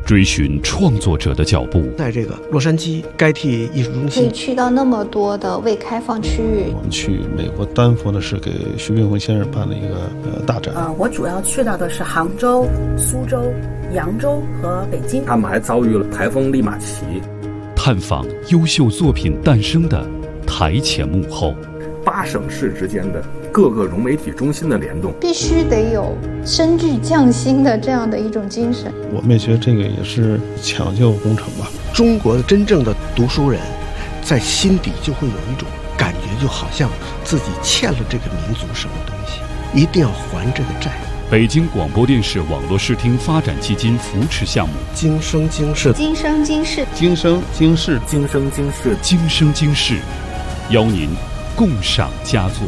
追寻创作者的脚步。 在这个洛杉矶该替艺术中心， 可以去到那么多的未开放区域。 我们去美国丹佛的是给徐冰辉先生办了一个大展。 我主要去到的是杭州、苏州、扬州和北京。 他们还遭遇了台风利马奇。 探访优秀作品诞生的台前幕后 ，8省市之间的各个融媒体中心的联动， 必须得有深具匠心的这样的一种精神。 我们也觉得这个也是抢救工程吧。 中国的真正的读书人，在心底就会有一种感觉，就好像自己欠了这个民族什么东西，一定要还这个债。 北京广播电视网络视听发展基金扶持项目， 今生今世， 今生今世， 今生今世， 今生今世， 今生今世，邀您共赏佳作。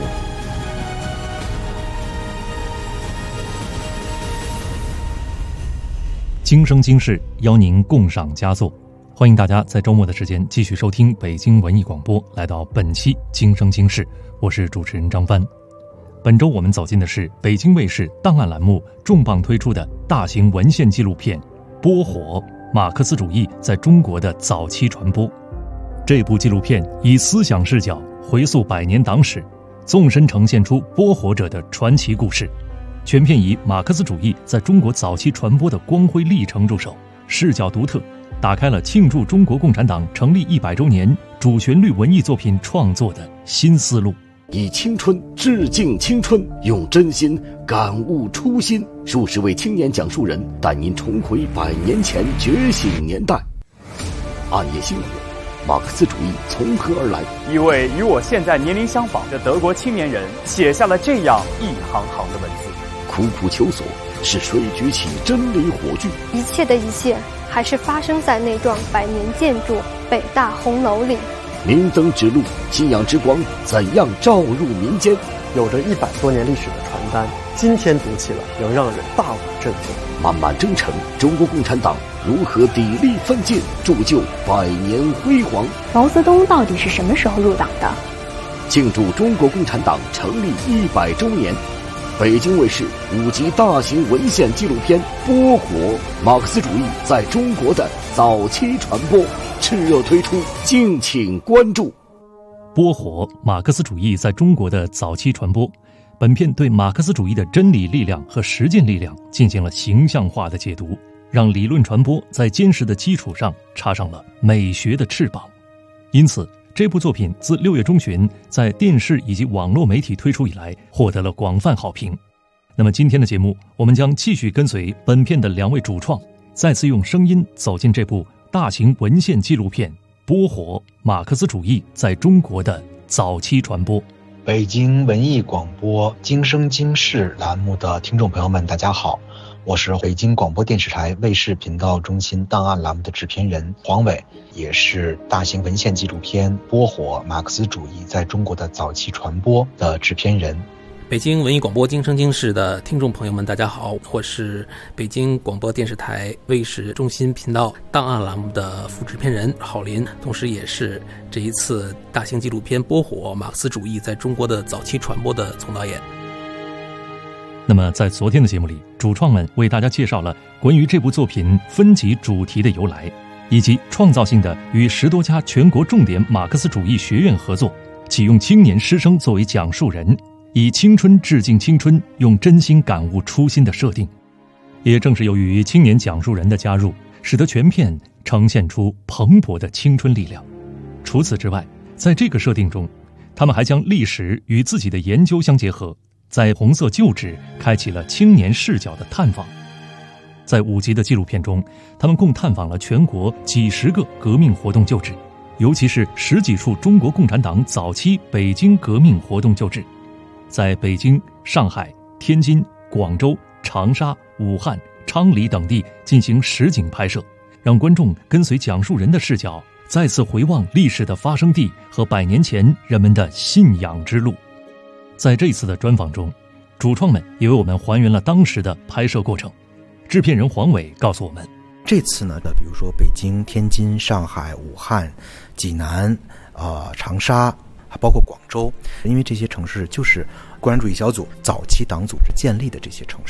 今生今世，邀您共赏佳作。欢迎大家在周末的时间继续收听北京文艺广播，来到本期今生今世，我是主持人张帆。本周我们走进的是北京卫视档案栏目重磅推出的大型文献纪录片《波火：马克思主义在中国的早期传播》。这部纪录片以思想视角回溯100年党史，纵深呈现出播火者的传奇故事。全片以马克思主义在中国早期传播的光辉历程入手，视角独特，打开了庆祝中国共产党成立100周年主旋律文艺作品创作的新思路。 以青春致敬青春，用真心感悟初心。数十位青年讲述人带您重回100年前觉醒年代。暗夜星火，马克思主义从何而来？ 一位与我现在年龄相仿的德国青年人写下了这样一行行的文字： 苦苦求索，是谁举起真理火炬？ 一切的一切，还是发生在那幢100年建筑北大红楼里。 明灯指路，信仰之光怎样照入民间？ 有着100多年历史的传单，今天读起来仍让人大为振奋。 漫漫征程，中国共产党如何砥砺奋进，铸就100年辉煌？ 毛泽东到底是什么时候入党的？ 庆祝中国共产党成立100周年，北京卫视5集大型文献纪录片《波火：马克思主义在中国的早期传播》炽热推出，敬请关注。 波火：马克思主义在中国的早期传播。本片对马克思主义的真理力量和实践力量进行了形象化的解读，让理论传播在坚实的基础上插上了美学的翅膀。因此，这部作品自6月中旬在电视以及网络媒体推出以来，获得了广泛好评。那么今天的节目，我们将继续跟随本片的2位主创，再次用声音走进这部大型文献纪录片《波火：马克思主义在中国的早期传播》。 北京文艺广播今生今世栏目的听众朋友们，大家好，我是北京广播电视台卫视频道中心档案栏目的制片人黄伟，也是大型文献纪录片《波火：马克思主义在中国的早期传播》的制片人。 北京文艺广播今生今世的听众朋友们，大家好，我是北京广播电视台卫视中心频道档案栏目的副制片人郝林，同时也是这一次大型纪录片《波火：马克思主义在中国的早期传播》的总导演。 那么在昨天的节目里，主创们为大家介绍了关于这部作品分级主题的由来，以及创造性的与10多家全国重点马克思主义学院合作，启用青年师生作为讲述人，以青春致敬青春，用真心感悟初心的设定。也正是由于青年讲述人的加入，使得全片呈现出蓬勃的青春力量。除此之外，在这个设定中，他们还将历史与自己的研究相结合，在红色旧址开启了青年视角的探访。在5集的纪录片中，他们共探访了全国几十个革命活动旧址，尤其是10几处中国共产党早期北京革命活动旧址。在北京、上海、天津、广州、长沙、武汉、昌黎等地进行实景拍摄，让观众跟随讲述人的视角，再次回望历史的发生地和100年前人们的信仰之路。在这次的专访中，主创们也为我们还原了当时的拍摄过程。制片人黄伟告诉我们， 这次呢，比如说北京、天津、上海、武汉、济南、长沙，还包括广州，因为这些城市就是共产主义小组早期党组织建立的这些城市，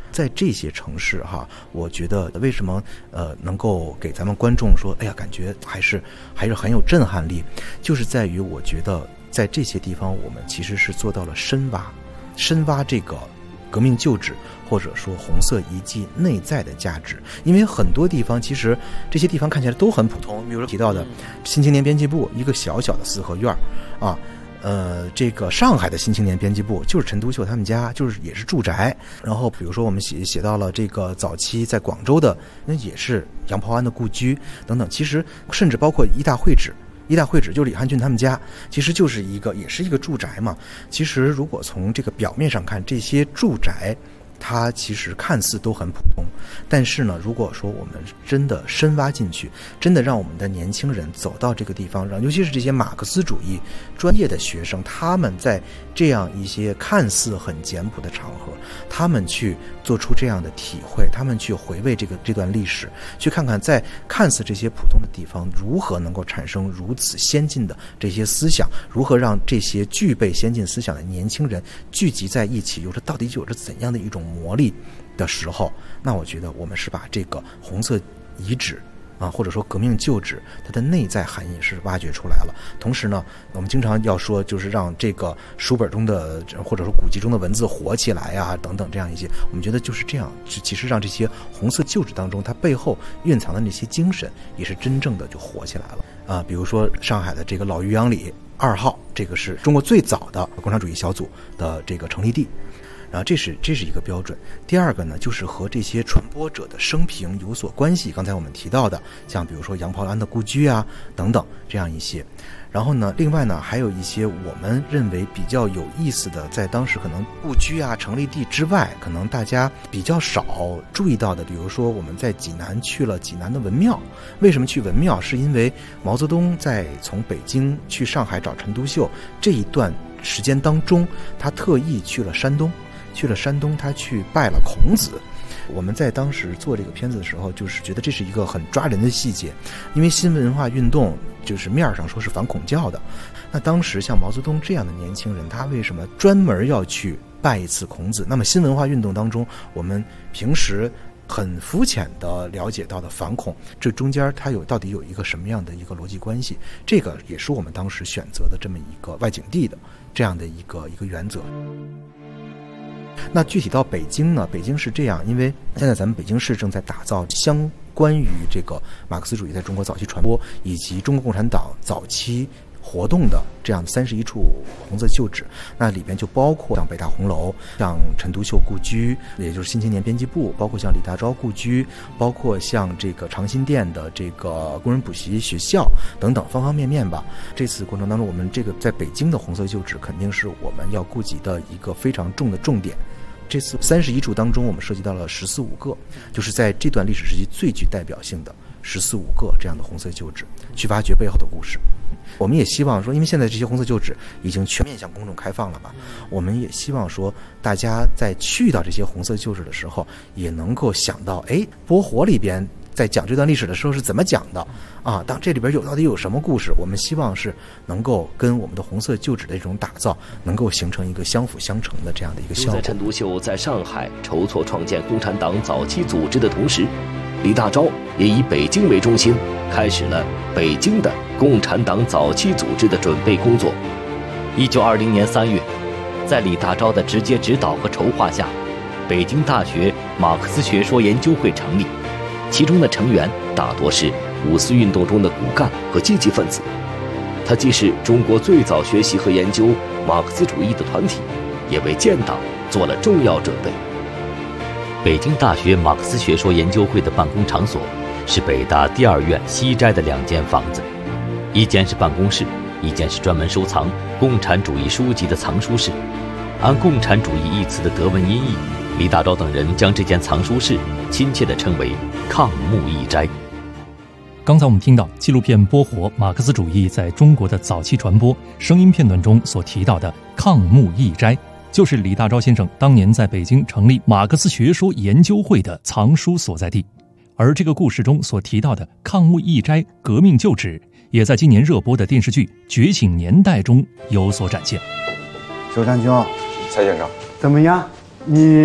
在这些城市哈，我觉得为什么能够给咱们观众说，哎呀，感觉还是很有震撼力，就是在于我觉得在这些地方我们其实是做到了深挖这个革命旧址或者说红色遗迹内在的价值。因为很多地方其实这些地方看起来都很普通，比如说提到的新青年编辑部一个小小的四合院啊，这个上海的新青年编辑部就是陈独秀他们家，就是也是住宅。然后比如说我们写到了这个早期在广州的，那也是杨匏安的故居等等。其实甚至包括一大会址就是李汉俊他们家，其实就是也是一个住宅嘛。其实如果从这个表面上看，这些住宅它其实看似都很普通，但是呢，如果说我们真的深挖进去，真的让我们的年轻人走到这个地方，让尤其是这些马克思主义专业的学生，他们在这样一些看似很简朴的场合，他们去做出这样的体会，他们去回味这段历史，去看看在看似这些普通的地方如何能够产生如此先进的这些思想，如何让这些具备先进思想的年轻人聚集在一起，到底有着怎样的一种魔力的时候，那我觉得我们是把这个红色遗址或者说革命旧址它的内在含义是挖掘出来了。同时呢，我们经常要说就是让这个书本中的或者说古籍中的文字活起来啊等等这样一些，我们觉得就是这样，其实让这些红色旧址当中它背后蕴藏的那些精神也是真正的就活起来了比如说上海的这个老渔阳里2号，这个是中国最早的共产主义小组的这个成立地。然后这是一个标准。第二个呢，就是和这些传播者的生平有所关系。刚才我们提到的，像比如说杨匏安的故居啊等等这样一些。然后呢，另外呢，还有一些我们认为比较有意思的，在当时可能故居啊成立地之外，可能大家比较少注意到的，比如说我们在济南去了济南的文庙。为什么去文庙？是因为毛泽东在从北京去上海找陈独秀这一段时间当中，他特意去了山东，他去拜了孔子。我们在当时做这个片子的时候，就是觉得这是一个很抓人的细节，因为新文化运动就是面上说是反孔教的，那当时像毛泽东这样的年轻人，他为什么专门要去拜一次孔子？那么新文化运动当中，我们平时很肤浅的了解到的反孔，这中间它到底有一个什么样的一个逻辑关系？这个也是我们当时选择的这么一个外景地的这样的一个原则。那具体到北京呢？北京是这样，因为现在咱们北京市正在打造相关于这个马克思主义在中国早期传播以及中国共产党早期活动的这样31处红色旧址，那里边就包括像北大红楼、像陈独秀故居，也就是新青年编辑部，包括像李大钊故居，包括像这个长辛店的这个工人补习学校等等，方方面面吧。这次过程当中，我们这个在北京的红色旧址肯定是我们要顾及的一个非常重的重点。这次31处当中，我们涉及到了14-15个，就是在这段历史时期最具代表性的14-15个这样的红色旧址，去挖掘背后的故事。我们也希望说，因为现在这些红色旧址已经全面向公众开放了吧，我们也希望说，大家在去到这些红色旧址的时候，也能够想到，波活里边在讲这段历史的时候是怎么讲的啊？当这里边到底有什么故事？我们希望是能够跟我们的红色旧址的这种打造，能够形成一个相辅相成的这样的一个效果。 在陈独秀在上海筹措创建共产党早期组织的同时，李大钊也以北京为中心，开始了北京的共产党早期组织的准备工作。1920年3月，在李大钊的直接指导和筹划下，北京大学马克思学说研究会成立，其中的成员大多是五四运动中的骨干和积极分子。它既是中国最早学习和研究马克思主义的团体，也为建党做了重要准备。北京大学马克思学说研究会的办公场所是北大第2院西斋的2间房子，一间是办公室，一间是专门收藏共产主义书籍的藏书室。按共产主义一词的德文音译，李大钊等人将这间藏书室亲切地称为抗木一斋。 刚才我们听到纪录片《波活：马克思主义在中国的早期传播》声音片段中所提到的抗木一斋，就是李大钊先生当年在北京成立马克思学说研究会的藏书所在地。而这个故事中所提到的抗木一斋革命旧址，也在今年热播的电视剧《觉醒年代》中有所展现。 周长兄， 蔡先生， 怎么样？你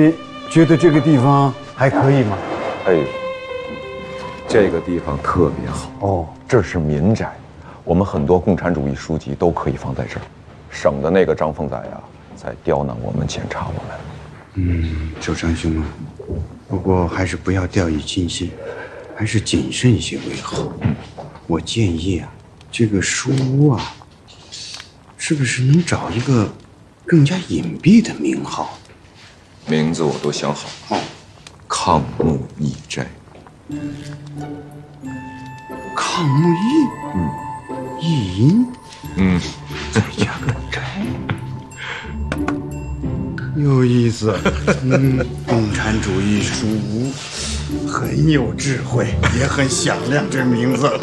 觉得这个地方还可以吗？ 哎，这个地方特别好哦，这是民宅，我们很多共产主义书籍都可以放在这儿，省得那个张凤仔呀在刁难我们、检查我们。 周长兄啊，不过还是不要掉以轻心，还是谨慎一些为好。我建议啊，这个书屋啊，是不是能找一个更加隐蔽的名号？ 名字我都想好了，抗木义斋。 抗木义，义阴，再加个斋，有意思。共产主义书屋很有智慧，也很响亮，这名字。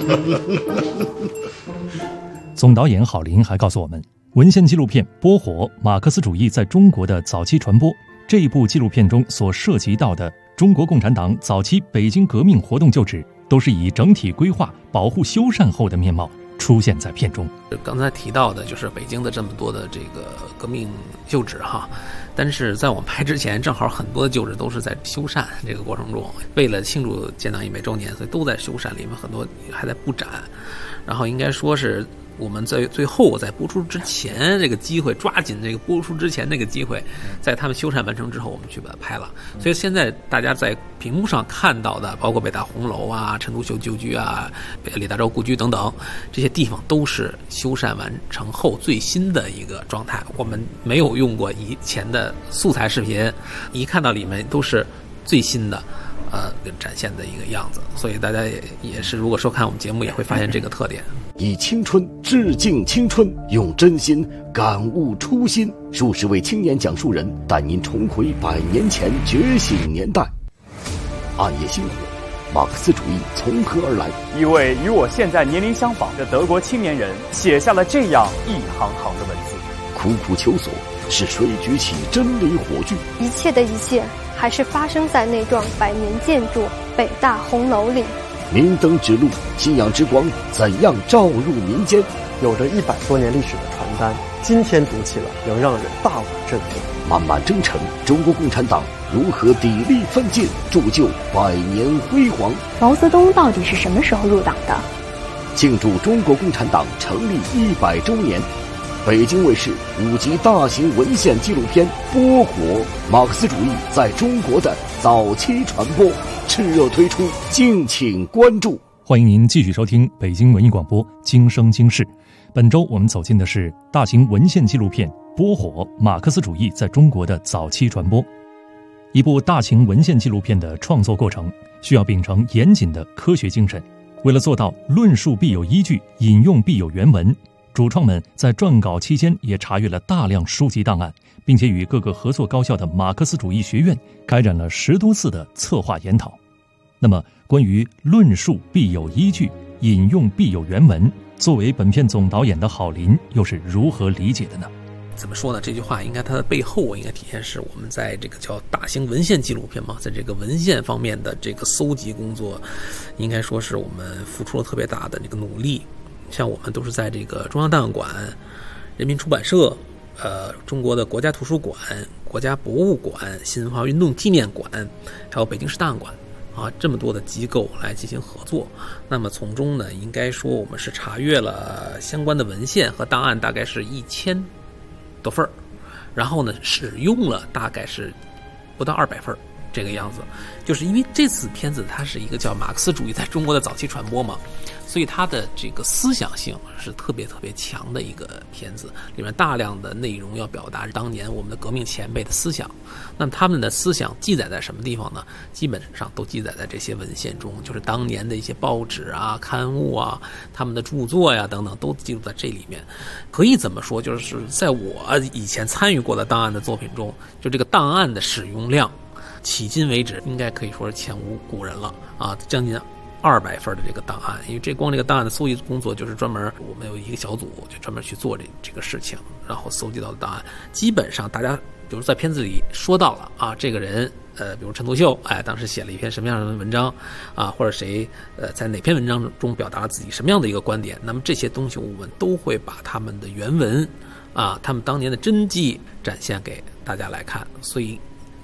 总导演郝林还告诉我们，文献纪录片《波火：马克思主义在中国的早期传播》这一部纪录片中所涉及到的中国共产党早期北京革命活动旧址，都是以整体规划、保护、修缮后的面貌出现在片中。 刚才提到的就是北京的这么多的这个革命旧址哈，但是在我们拍之前，正好很多的旧址都是在修缮这个过程中，为了庆祝建党100周年，所以都在修缮，里面很多还在布展。然后应该说是我们在最后在播出之前这个机会，抓紧这个播出之前那个机会，在他们修缮完成之后，我们去把它拍了。所以现在大家在屏幕上看到的，包括北大红楼啊、陈独秀旧居啊、李大钊故居等等，这些地方都是修缮完成后最新的一个状态。我们没有用过以前的素材视频，一看到里面都是最新的。展现的一个样子，所以大家也是，如果收看我们节目，也会发现这个特点。 以青春致敬青春，用真心感悟初心。数十位青年讲述人带您重回100年前觉醒年代。暗夜星火，马克思主义从何而来？ 一位与我现在年龄相仿的德国青年人写下了这样一行行的文字： 苦苦求索，是谁举起真理火炬？ 一切的一切，还是发生在那幢100年建筑北大红楼里。 明灯指路，信仰之光怎样照入民间？ 有着100多年历史的传单，今天读起了仍让人大为震撼。 漫漫征程，中国共产党如何砥砺奋进，铸就100年辉煌？ 毛泽东到底是什么时候入党的？ 庆祝中国共产党成立100周年，北京卫视5集大型文献纪录片《波火：马克思主义在中国的早期传播》炽热推出，敬请关注。 欢迎您继续收听北京文艺广播《今生今世》。本周我们走进的是大型文献纪录片《波火：马克思主义在中国的早期传播》。一部大型文献纪录片的创作过程需要秉承严谨的科学精神，为了做到论述必有依据，引用必有原文，主创们在撰稿期间也查阅了大量书籍档案，并且与各个合作高校的马克思主义学院开展了10多次的策划研讨。那么关于论述必有依据，引用必有原文，作为本片总导演的郝林又是如何理解的呢？ 怎么说呢？这句话应该它的背后应该体现是我们在这个叫大型文献纪录片嘛，在这个文献方面的这个搜集工作，应该说是我们付出了特别大的这个努力。像我们都是在这个中央档案馆、人民出版社、中国的国家图书馆、国家博物馆、新文化运动纪念馆，还有北京市档案馆啊，这么多的机构来进行合作。那么从中呢，应该说我们是查阅了相关的文献和档案，大概是1000多份，然后呢，使用了大概是不到200份这个样子。就是因为这次片子它是一个叫马克思主义在中国的早期传播嘛，所以它的这个思想性是特别特别强的一个片子，里面大量的内容要表达当年我们的革命前辈的思想。那么他们的思想记载在什么地方呢？基本上都记载在这些文献中，就是当年的一些报纸啊、刊物啊、他们的著作呀等等，都记录在这里面。可以怎么说，就是在我以前参与过的档案的作品中，就这个档案的使用量，迄今为止应该可以说是前无古人了啊，将近200份的这个档案。因为这光这个档案的搜集工作，就是专门我们有一个小组就专门去做这个事情，然后搜集到的档案，基本上大家比如在片子里说到了啊，这个人比如陈独秀，当时写了一篇什么样的文章啊，或者谁在哪篇文章中表达了自己什么样的一个观点，那么这些东西我们都会把他们的原文啊，他们当年的真迹展现给大家来看。所以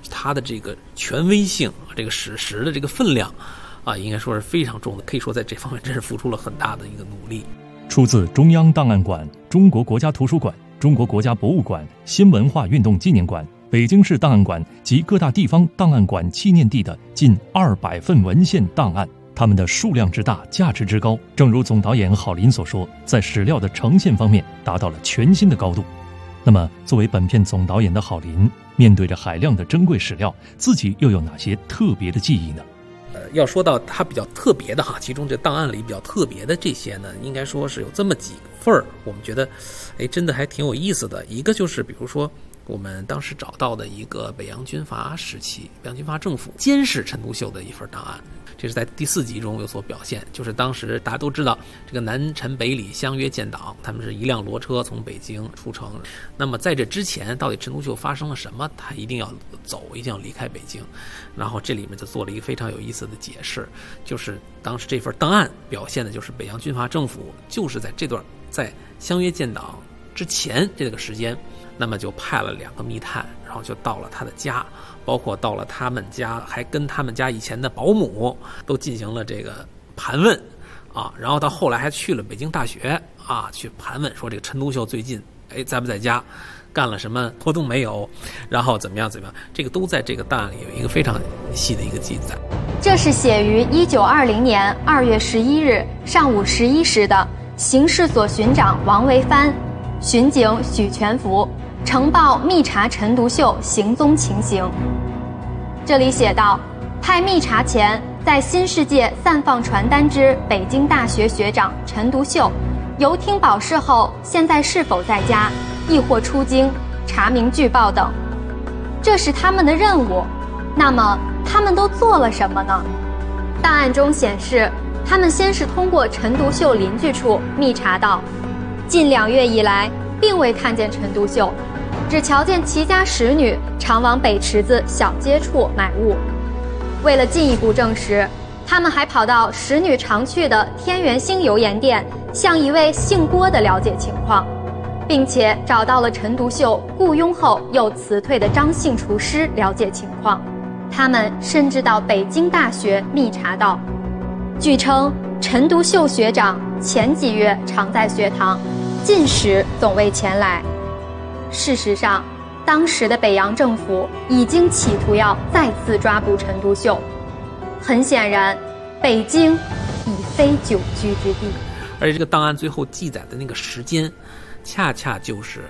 它的这个权威性，这个史实的这个分量啊，应该说是非常重的，可以说在这方面真是付出了很大的一个努力。 出自中央档案馆、中国国家图书馆、中国国家博物馆、新文化运动纪念馆、北京市档案馆及各大地方档案馆纪念地的近200份文献档案，它们的数量之大，价值之高，正如总导演郝林所说，在史料的呈现方面达到了全新的高度。那么作为本片总导演的郝林，面对着海量的珍贵史料，自己又有哪些特别的记忆呢？ 要说到它比较特别的其中这档案里比较特别的这些呢，应该说是有这么几份儿，我们觉得真的还挺有意思的。一个就是比如说我们当时找到的一个北洋军阀时期，北洋军阀政府监视陈独秀的一份档案，这是在第4集中有所表现。就是当时大家都知道这个南陈北李相约建党，他们是一辆骡车从北京出城，那么在这之前到底陈独秀发生了什么，他一定要走，一定要离开北京。然后这里面就做了一个非常有意思的解释，就是当时这份档案表现的就是北洋军阀政府就是在这段在相约建党之前这个时间，那么就派了2个密探，然后就到了他的家，包括到了他们家，还跟他们家以前的保姆都进行了这个盘问啊，然后到后来还去了北京大学啊，去盘问说这个陈独秀最近在不在家，干了什么活动没有，然后怎么样，这个都在这个档案里有一个非常细的一个记载。 这是写于1920年2月11日上午11时的刑事所巡长王维藩、巡警许全福呈报密查陈独秀行踪情形。这里写道，派密查前在新世界散放传单之北京大学学长陈独秀，由听保释后现在是否在家，亦或出京，查明据报等。这是他们的任务，那么他们都做了什么呢？档案中显示，他们先是通过陈独秀邻居处密查到，近2月以来并未看见陈独秀，只瞧见其家使女常往北池子小街处买物。为了进一步证实，他们还跑到使女常去的天元星油盐店，向一位姓郭的了解情况，并且找到了陈独秀雇佣后又辞退的张姓厨师了解情况。他们甚至到北京大学密查到，据称陈独秀学长前几月常在学堂，近时总未前来。事实上，当时的北洋政府已经企图要再次抓捕陈独秀。很显然，北京已非久居之地。 而且这个档案最后记载的那个时间，恰恰就是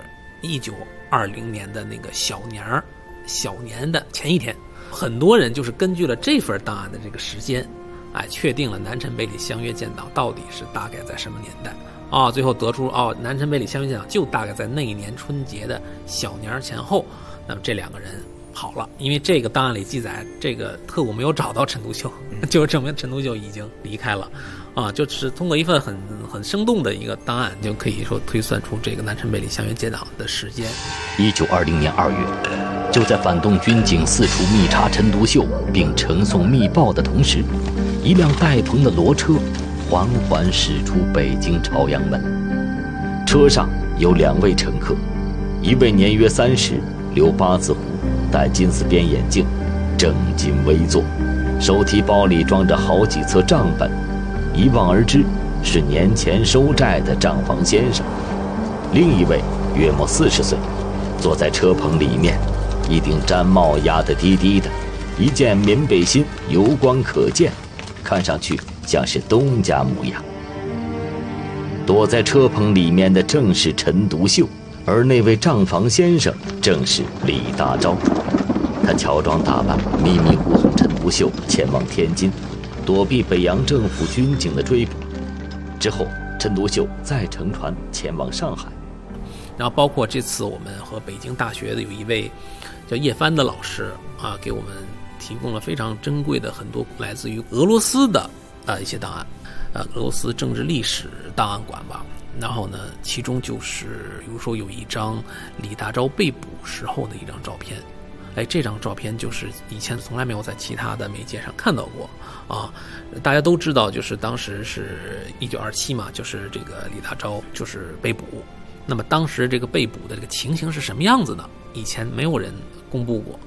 1920年的那个小年的前一天。很多人就是根据了这份档案的这个时间，确定了南陈北李相约建党到底是大概在什么年代啊？最后得出南陈北李相约建党就大概在那一年春节的小年前后。那么这2个人跑了，因为这个档案里记载，这个特务没有找到陈独秀，就证明陈独秀已经离开了啊。就是通过一份很生动的一个档案，就可以说推算出这个南陈北李相约建党的时间。 1920年2月，就在反动军警四处密查陈独秀并呈送密报的同时，一辆带棚的骡车缓缓驶出北京朝阳门，车上有2位乘客，一位年约30，留8字胡，戴金丝边眼镜，正襟危坐，手提包里装着好几册账本，一望而知是年前收债的账房先生。另一位约莫40岁，坐在车棚里面，一顶毡帽压得低低的，一件棉背心油光可见，看上去像是东家模样。躲在车棚里面的正是陈独秀，而那位账房先生正是李大钊。他乔装打扮，秘密护送陈独秀前往天津，躲避北洋政府军警的追捕。之后，陈独秀再乘船前往上海。 然后包括这次我们和北京大学的有一位叫叶帆的老师给我们提供了非常珍贵的很多来自于俄罗斯的一些档案，俄罗斯政治历史档案馆吧。然后呢，其中就是比如说有一张李大钊被捕时候的一张照片，这张照片就是以前从来没有在其他的媒介上看到过啊。大家都知道，就是当时是1927嘛，就是这个李大钊就是被捕。那么当时这个被捕的这个情形是什么样子呢？以前没有人公布过。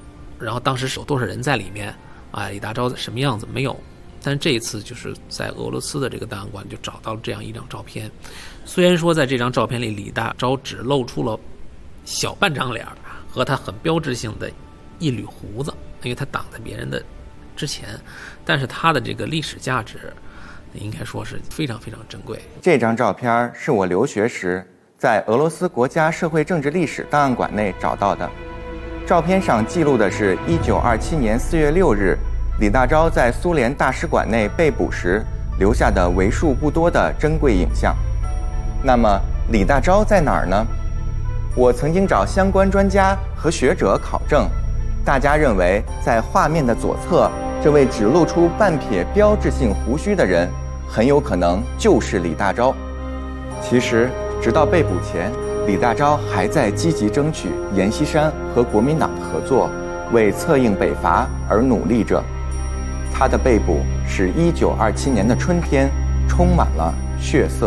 然后当时有多少人在里面啊，李大钊什么样子没有。但是这一次就是在俄罗斯的这个档案馆就找到了这样一张照片，虽然说在这张照片里李大钊只露出了小半张脸和他很标志性的一缕胡子，因为他挡在别人的之前，但是他的这个历史价值应该说是非常非常珍贵。 这张照片是我留学时在俄罗斯国家社会政治历史档案馆内找到的，照片上记录的是1927年4月6日李大钊在苏联大使馆内被捕时留下的为数不多的珍贵影像。那么李大钊在哪儿呢？我曾经找相关专家和学者考证，大家认为在画面的左侧，这位只露出半撇标志性胡须的人很有可能就是李大钊。其实直到被捕前，李大钊还在积极争取阎锡山和国民党的合作，为策应北伐而努力着。他的被捕使1927年的春天充满了血色。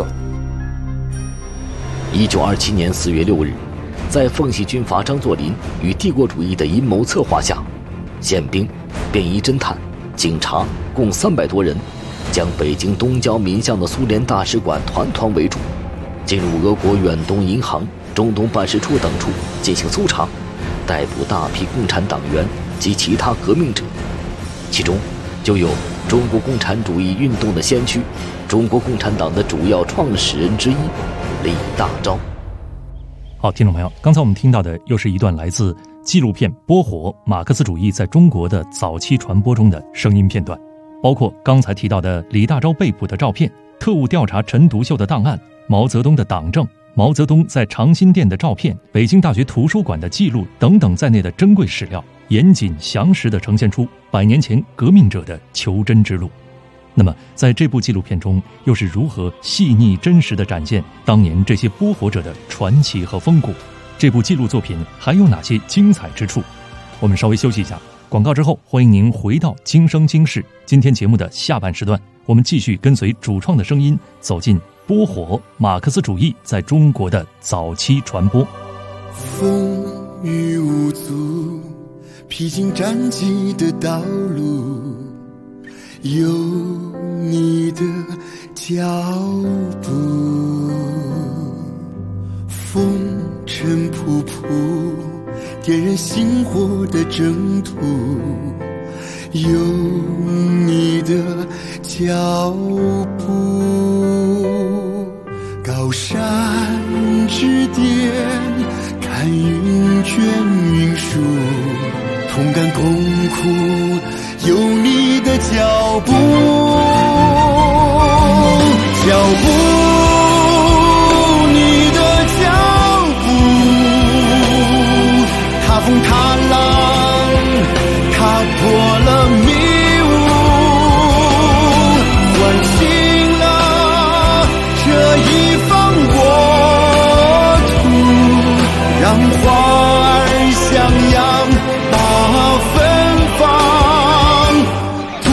1927年4月6日，在奉系军阀张作霖与帝国主义的阴谋策划下，宪兵、便衣侦探、警察共300多人，将北京东郊民巷的苏联大使馆团团围住，进入俄国远东银行、中东办事处等处进行搜查，逮捕大批共产党员及其他革命者，其中就有中国共产主义运动的先驱、中国共产党的主要创始人之一李大钊。 好，听众朋友，刚才我们听到的又是一段来自纪录片《波火：马克思主义在中国的早期传播》中的声音片段，包括刚才提到的李大钊被捕的照片、特务调查陈独秀的档案、毛泽东的党证、毛泽东在长辛店的照片、北京大学图书馆的记录等等在内的珍贵史料，严谨详实地呈现出100年前革命者的求真之路。那么在这部纪录片中，又是如何细腻真实地展现当年这些播火者的传奇和风骨？这部纪录作品还有哪些精彩之处？我们稍微休息一下，广告之后欢迎您回到今生今世。今天节目的下半时段，我们继续跟随主创的声音，走进波火马克思主义在中国的早期传播。 风雨无阻，披荆斩棘的道路，有你的脚步，风尘仆仆，点燃星火的征途，有你的脚步，高山之巅，看云卷云舒，同甘共苦，有你的脚步，你的脚步，踏风踏浪，踏破了迷雾，唤醒了这一方国土，让花儿向阳，把芬芳吐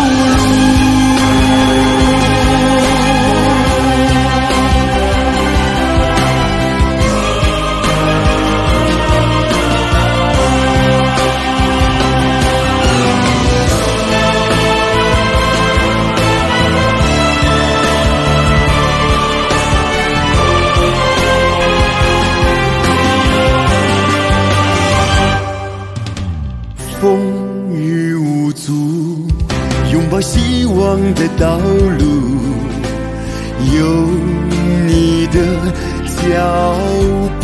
风雨无阻，拥抱希望的道路，有你的脚步，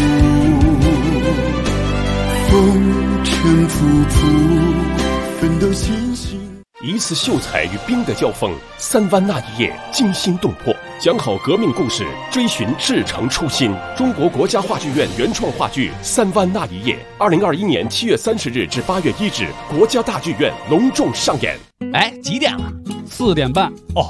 风尘仆仆，奋斗前行。 一次秀才与兵的交锋，3湾那一夜惊心动魄，讲好革命故事，追寻至诚初心。中国国家话剧院原创话剧《3湾那一夜》，2021年7月30日至8月1日，国家大剧院隆重上演。 哎，几点了？4点半。哦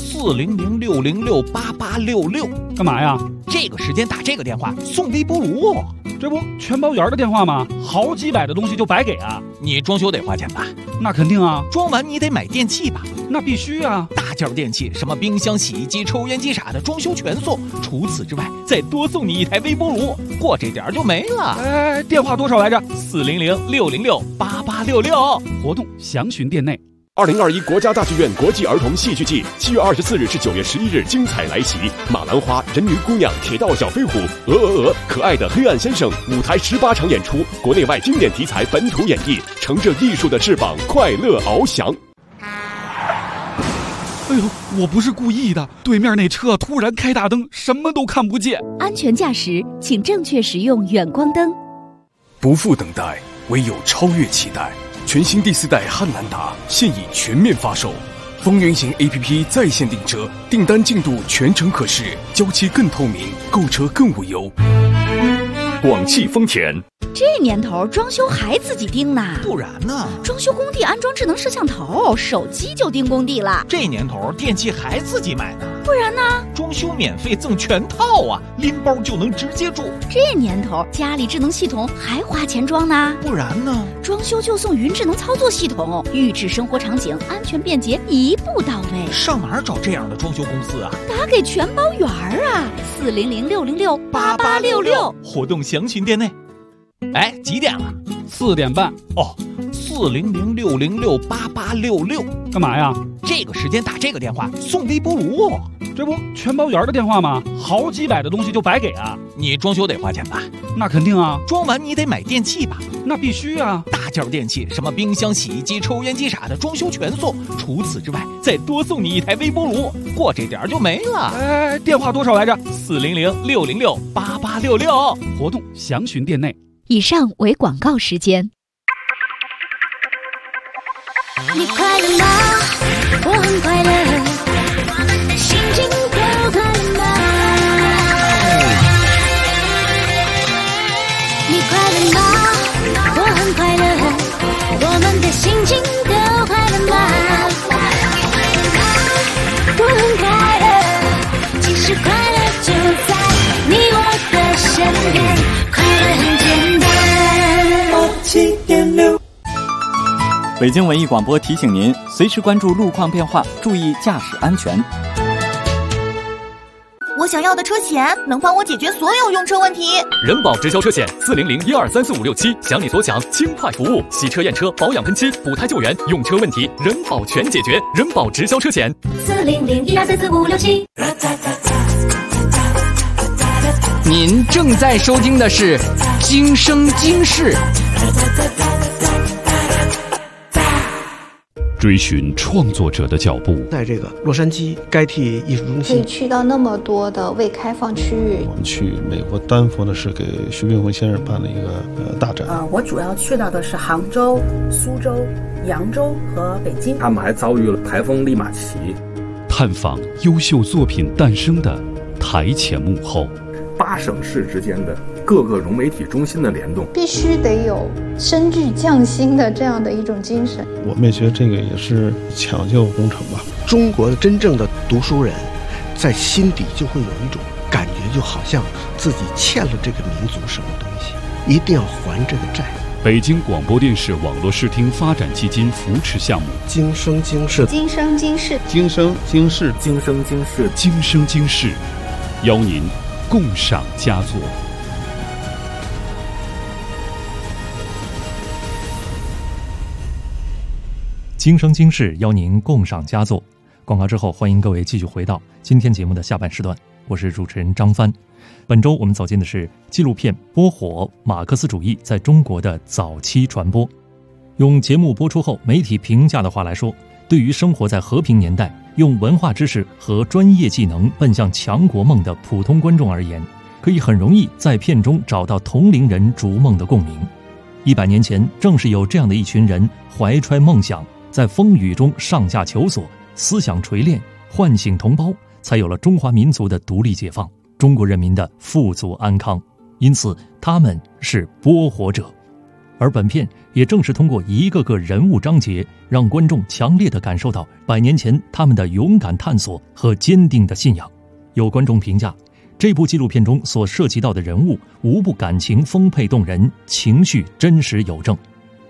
，40060688866，干嘛呀？这个时间打这个电话送微波炉，这不全包圆的电话吗？好几百的东西就白给啊！ 你装修得花钱吧？ 那肯定啊。 装完你得买电器吧？ 那必须啊。 大件电器，什么冰箱、洗衣机、抽油烟机啥的，装修全送。除此之外，再多送你一台微波炉，过这点就没了。 哎，电话多少来着？400-606-8866，活动详询店内。 2021国家大剧院国际儿童戏剧季7月24日至9月11日精彩来袭，马兰花、人鱼姑娘、铁道小飞虎、可爱的黑暗先生，舞台18场演出，国内外经典题材本土演绎，乘着艺术的翅膀，快乐翱翔。 哎呦，我不是故意的，对面那车突然开大灯，什么都看不见。 安全驾驶，请正确使用远光灯。 不负等待，唯有超越期待。全新第4代汉兰达现已全面发售，风云行 APP 在线订车，订单进度全程可视，交期更透明，购车更无忧。 广汽丰田。 这年头装修还自己盯呢？ 不然呢？ 装修工地安装智能摄像头，手机就盯工地了。 这年头电器还自己买呢？ 不然呢？ 装修免费赠全套啊，拎包就能直接住。 这年头家里智能系统还花钱装呢？ 不然呢？ 装修就送云智能操作系统，预制生活场景，安全便捷，一步到位。 上哪儿找这样的装修公司啊？ 打给全包圆啊，400-606-8866， 活动详询店内。哎，几点了？4点半。哦，400-606-8866，干嘛呀？这个时间打这个电话送微波炉哦，这不全包圆的电话吗？好几百的东西就白给啊！你装修得花钱吧？那肯定啊。装完你得买电器吧？那必须啊。大件电器，什么冰箱、洗衣机、抽油烟机啥的，装修全送。除此之外，再多送你一台微波炉，过这点就没了。哎，电话多少来着？400-606-8866，活动详询店内。 以上为广告时间。 你快乐吗？我很快乐，心情都快乐吗？你快乐吗？我很快乐，我们的心情都快乐吗？我很快乐，其实快乐就在你我的身边，快乐很简单。7.6 北京文艺广播提醒您，随时关注路况变化，注意驾驶安全。 我想要的车险能帮我解决所有用车问题。 人保直销车险400-1234567，想你所想，轻快服务，洗车验车、保养喷漆、补胎救援，用车问题人保全解决。人保直销车险 400-1234567。 您正在收听的是《今生今世》。 追寻创作者的脚步， 在这个洛杉矶该替艺术中心， 可以去到那么多的未开放区域。 我们去美国丹佛的是给徐冰辉先生办了一个大展。 我主要去到的是杭州、苏州、扬州和北京。 他们还遭遇了台风利马奇， 探访优秀作品诞生的台前幕后 ，8省市之间的各个融媒体中心的联动， 必须得有升至匠心的这样的一种精神。 我们也觉得这个也是抢救工程吧。 中国的真正的读书人，在心底就会有一种感觉，就好像自己欠了这个民族什么东西，一定要还这个债。 北京广播电视网络视听发展基金扶持项目， 今生今世， 今生今世， 今生今世， 今生今世， 今生今世，邀您共赏佳作。 今生今世，邀您共赏佳作。广告之后，欢迎各位继续回到今天节目的下半时段，我是主持人张帆。本周我们走进的是纪录片《波火：马克思主义在中国的早期传播》。用节目播出后媒体评价的话来说，对于生活在和平年代，用文化知识和专业技能奔向强国梦的普通观众而言，可以很容易在片中找到同龄人逐梦的共鸣。100年前，正是有这样的一群人怀揣梦想，在风雨中上下求索，思想锤炼，唤醒同胞，才有了中华民族的独立解放，中国人民的富足安康。因此他们是播火者。而本片也正是通过一个个人物章节，让观众强烈地感受到100年前他们的勇敢探索和坚定的信仰。有观众评价，这部纪录片中所涉及到的人物无不感情丰沛动人，情绪真实有证。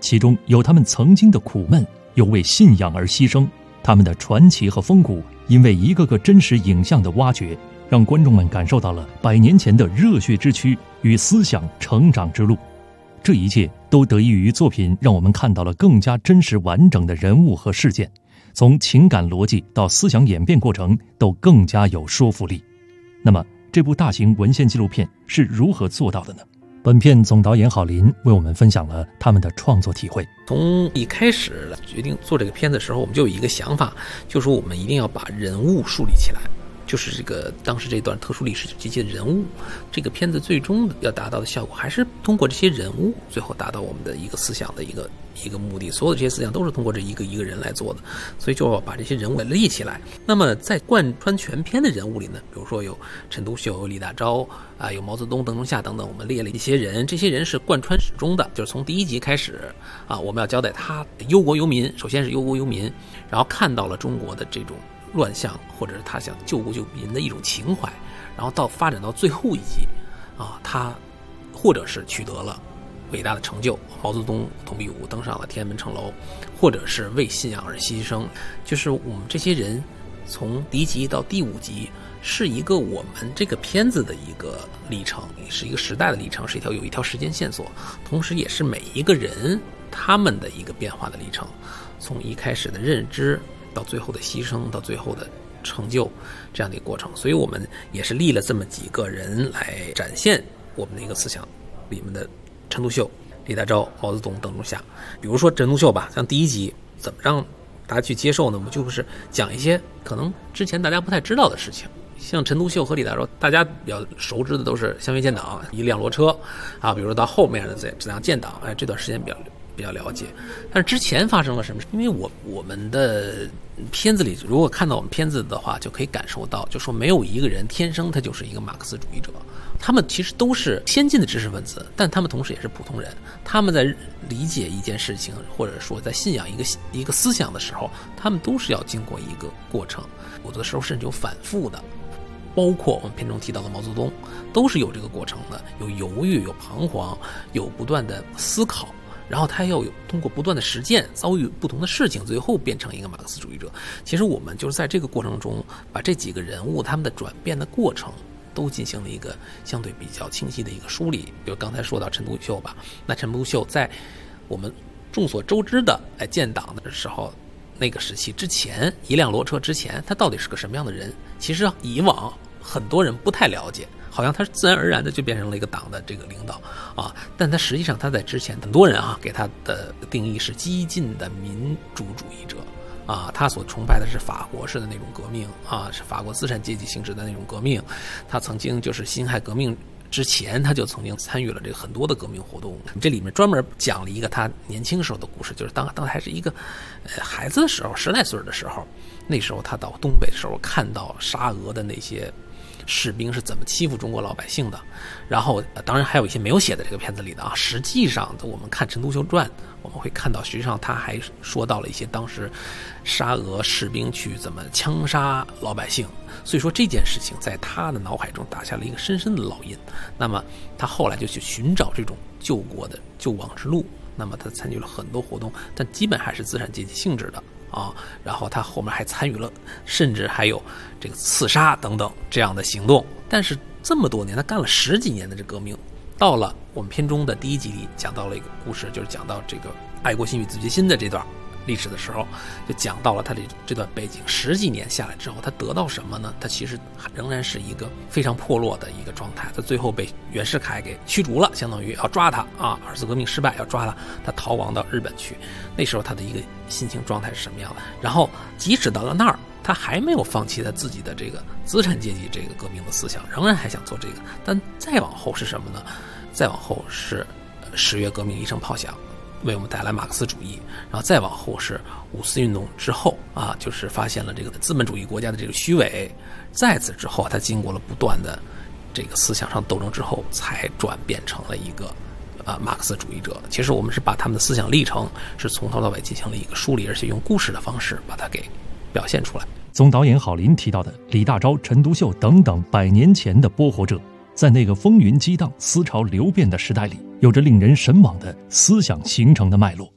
其中有他们曾经的苦闷，有为信仰而牺牲，他们的传奇和风骨，因为一个个真实影像的挖掘，让观众们感受到了100年前的热血之躯与思想成长之路。这一切都得益于作品让我们看到了更加真实完整的人物和事件，从情感逻辑到思想演变过程都更加有说服力。那么这部大型文献纪录片是如何做到的呢？本片总导演郝林为我们分享了他们的创作体会。 从一开始决定做这个片子的时候，我们就有一个想法，就是说我们一定要把人物树立起来，就是这个当时这段特殊历史及其人物，这个片子最终要达到的效果，还是通过这些人物，最后达到我们的一个思想的一个目的。所有的这些思想都是通过这一个人来做的，所以就要把这些人物立起来。那么在贯穿全片的人物里呢，比如说有陈独秀、有李大钊啊，有毛泽东、邓中夏等等，我们列了一些人，这些人是贯穿始终的，就是从第1集开始啊，我们要交代他忧国忧民，首先是忧国忧民，然后看到了中国的这种乱象，或者是他想救国救民的一种情怀，然后到发展到最后一集啊，他或者是取得了伟大的成就，毛泽东同比武登上了天安门城楼，或者是为信仰而牺牲，就是我们这些人从第1集到第5集是一个我们这个片子的一个历程，是一个时代的历程，是有一条时间线索，同时也是每一个人他们的一个变化的历程，从一开始的认知到最后的牺牲，到最后的成就，这样的一个过程。所以我们也是立了这么几个人来展现我们的一个思想里面的陈独秀、李大钊、毛泽东、邓中夏。比如说陈独秀吧，像第1集怎么让大家去接受呢？我们就是讲一些可能之前大家不太知道的事情。像陈独秀和李大钊，大家比较熟知的都是湘粤建党一辆骡车啊，比如说到后面的怎样建党，这段时间比较了解。但是之前发生了什么？因为我们的片子里，如果看到我们片子的话，就可以感受到，就说没有一个人天生他就是一个马克思主义者，他们其实都是先进的知识分子，但他们同时也是普通人。他们在理解一件事情，或者说在信仰一个思想的时候，他们都是要经过一个过程，有的时候甚至有反复的。包括我们片中提到的毛泽东，都是有这个过程的，有犹豫，有彷徨，有不断的思考，然后他要有通过不断的实践，遭遇不同的事情，最后变成一个马克思主义者。其实我们就是在这个过程中，把这几个人物他们的转变的过程都进行了一个相对比较清晰的一个梳理。比如刚才说到陈独秀吧，那陈独秀在我们众所周知的建党的时候，那个时期之前，一辆骡车之前，他到底是个什么样的人？其实以往很多人不太了解，好像他自然而然的就变成了一个党的这个领导啊，但他实际上他在之前，很多人给他的定义是激进的民主主义者啊，他所崇拜的是法国式的那种革命啊，是法国资产阶级形式的那种革命。他曾经就是辛亥革命之前，他就曾经参与了这个很多的革命活动。这里面专门讲了一个他年轻时候的故事，就是当还是一个孩子的时候，10来岁的时候，那时候他到东北的时候，看到沙俄的那些士兵是怎么欺负中国老百姓的。然后当然还有一些没有写在这个片子里的实际上我们看陈独秀传，我们会看到实际上他还说到了一些当时沙俄士兵去怎么枪杀老百姓。所以说这件事情在他的脑海中打下了一个深深的烙印。那么他后来就去寻找这种救国的救亡之路，那么他参与了很多活动，但基本还是资产阶级性质的啊。然后他后面还参与了，甚至还有这个刺杀等等这样的行动。但是这么多年，他干了10几年的这革命，到了我们片中的第1集里讲到了一个故事，就是讲到这个爱国心与自决心的这段历史的时候，就讲到了他这段背景。10几年下来之后，他得到什么呢？他其实仍然是一个非常破落的一个状态。他最后被袁世凯给驱逐了，相当于要抓他啊，2次革命失败要抓他，他逃亡到日本去。那时候他的一个心情状态是什么样的？然后即使到了那儿，他还没有放弃他自己的这个资产阶级这个革命的思想，仍然还想做这个。但再往后是什么呢？再往后是10月革命一声炮响，为我们带来马克思主义。然后再往后是五四运动之后啊，就是发现了这个资本主义国家的这个虚伪。在此之后，他经过了不断的这个思想上斗争之后，才转变成了一个马克思主义者。其实我们是把他们的思想历程是从头到尾进行了一个梳理，而且用故事的方式把它给表现出来。 总导演郝林提到的李大钊、陈独秀等等100年前的拨火者，在那个风云激荡、思潮流变的时代里，有着令人神往的思想形成的脉络。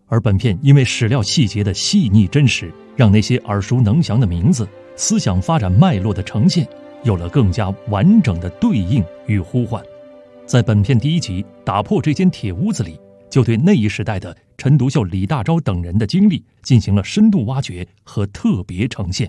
而本片因为史料细节的细腻真实，让那些耳熟能详的名字、思想发展脉络的呈现有了更加完整的对应与呼唤。在本片第1集打破这间铁屋子里，就对那一时代的陈独秀、李大钊等人的经历进行了深度挖掘和特别呈现。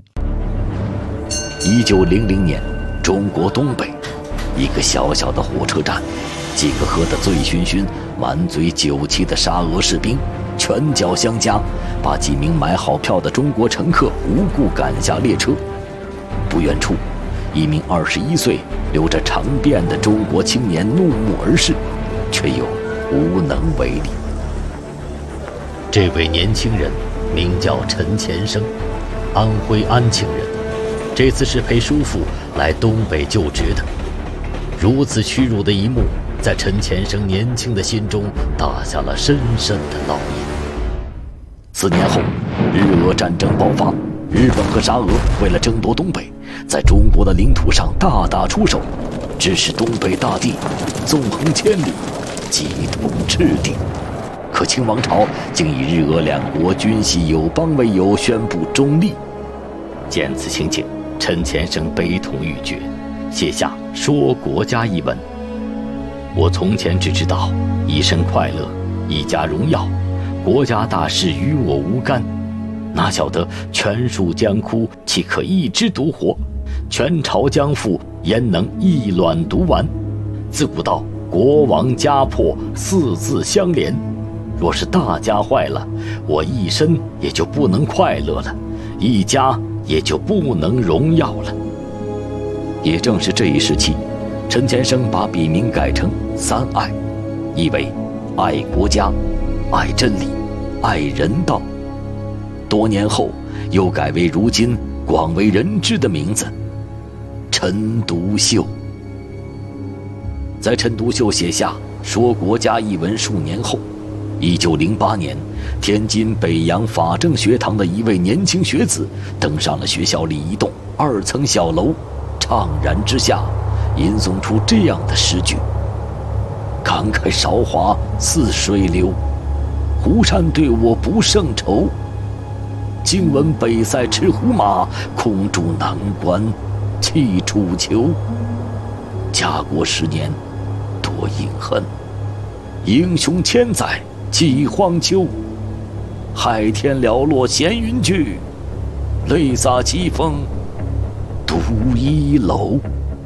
1900年，中国东北一个小小的火车站，几个喝得醉醺醺、满嘴酒气的沙俄士兵拳脚相加，把几名买好票的中国乘客无故赶下列车。不远处，一名21岁留着长辫的中国青年怒目而视，却又无能为力。这位年轻人名叫陈前生，安徽安庆人，这次是陪叔父来东北就职的。如此屈辱的一幕，在陈前生年轻的心中打下了深深的烙印。4年后，日俄战争爆发，日本和沙俄为了争夺东北，在中国的领土上大打出手，致使东北大地纵横千里，几统赤地。可清王朝竟以日俄两国军系友邦为由宣布中立。见此情景，陈前生悲痛欲绝，写下《说国家》一文。我从前只知道一生快乐，一家荣耀，国家大事与我无干，哪晓得全属江枯，岂可一枝独活？全朝将覆，焉能一卵独完？自古道国王家破，四字相连。若是大家坏了，我一生也就不能快乐了，一家也就不能荣耀了。也正是这一时期，陈前生把笔名改成3爱，意为爱国家、爱真理、爱人道。多年后又改为如今广为人知的名字陈独秀。在陈独秀写下《说国家》一文数年后，1908年，天津北洋法政学堂的一位年轻学子登上了学校里一栋2层小楼，怅然之下，吟诵出这样的诗句：感慨韶华似水流，湖山对我不胜愁。惊闻北塞驰胡马，空驻南关弃楚囚。家国10年多隐恨，英雄千载几荒丘。海天寥落闲云聚，泪洒西风独一楼。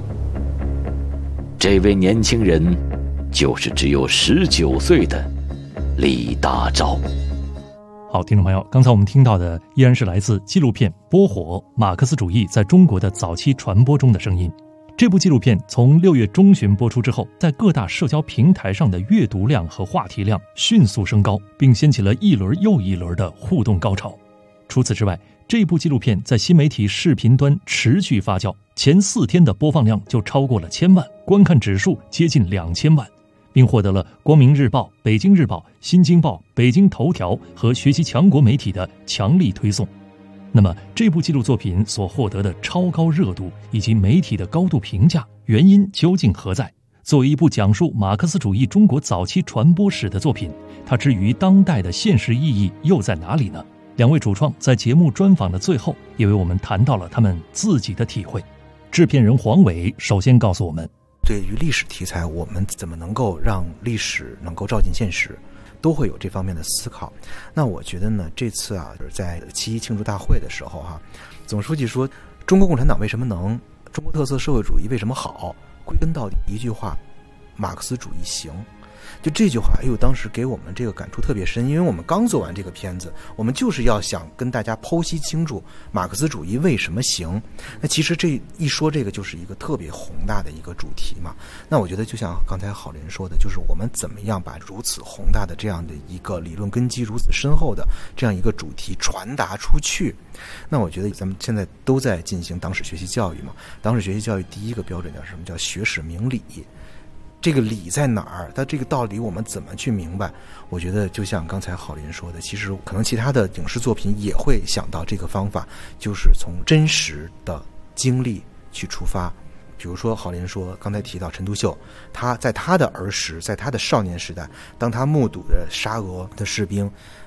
这位年轻人就是只有19岁的李大钊。 好，听众朋友，刚才我们听到的依然是来自纪录片《波火：马克思主义在中国的早期传播》中的声音。这部纪录片从6月中旬播出之后，在各大社交平台上的阅读量和话题量迅速升高，并掀起了一轮又一轮的互动高潮。除此之外，这部纪录片在新媒体视频端持续发酵，前4天的播放量就超过了1000万，观看指数接近2000万，并获得了光明日报、北京日报、新京报、北京头条和学习强国媒体的强力推送。那么这部纪录作品所获得的超高热度以及媒体的高度评价，原因究竟何在？作为一部讲述马克思主义中国早期传播史的作品，它之于当代的现实意义又在哪里呢？2位主创在节目专访的最后也为我们谈到了他们自己的体会。制片人黄伟首先告诉我们， 对于历史题材，我们怎么能够让历史能够照进现实，都会有这方面的思考。那我觉得呢，这次啊，在7·1庆祝大会的时候总书记说中国共产党为什么能，中国特色社会主义为什么好，归根到底一句话，马克思主义行。就这句话，当时给我们这个感触特别深，因为我们刚做完这个片子，我们就是要想跟大家剖析清楚马克思主义为什么行。那其实这一说，这个就是一个特别宏大的一个主题嘛。那我觉得就像刚才郝林说的，就是我们怎么样把如此宏大的这样的一个理论根基如此深厚的这样一个主题传达出去。那我觉得咱们现在都在进行党史学习教育嘛，党史学习教育第一个标准叫什么？叫学史明理。这个理在哪儿？它这个道理我们怎么去明白？我觉得就像刚才郝林说的，其实可能其他的影视作品也会想到这个方法，就是从真实的经历去出发。比如说郝林说，刚才提到陈独秀，他在他的儿时，在他的少年时代，当他目睹着沙俄的士兵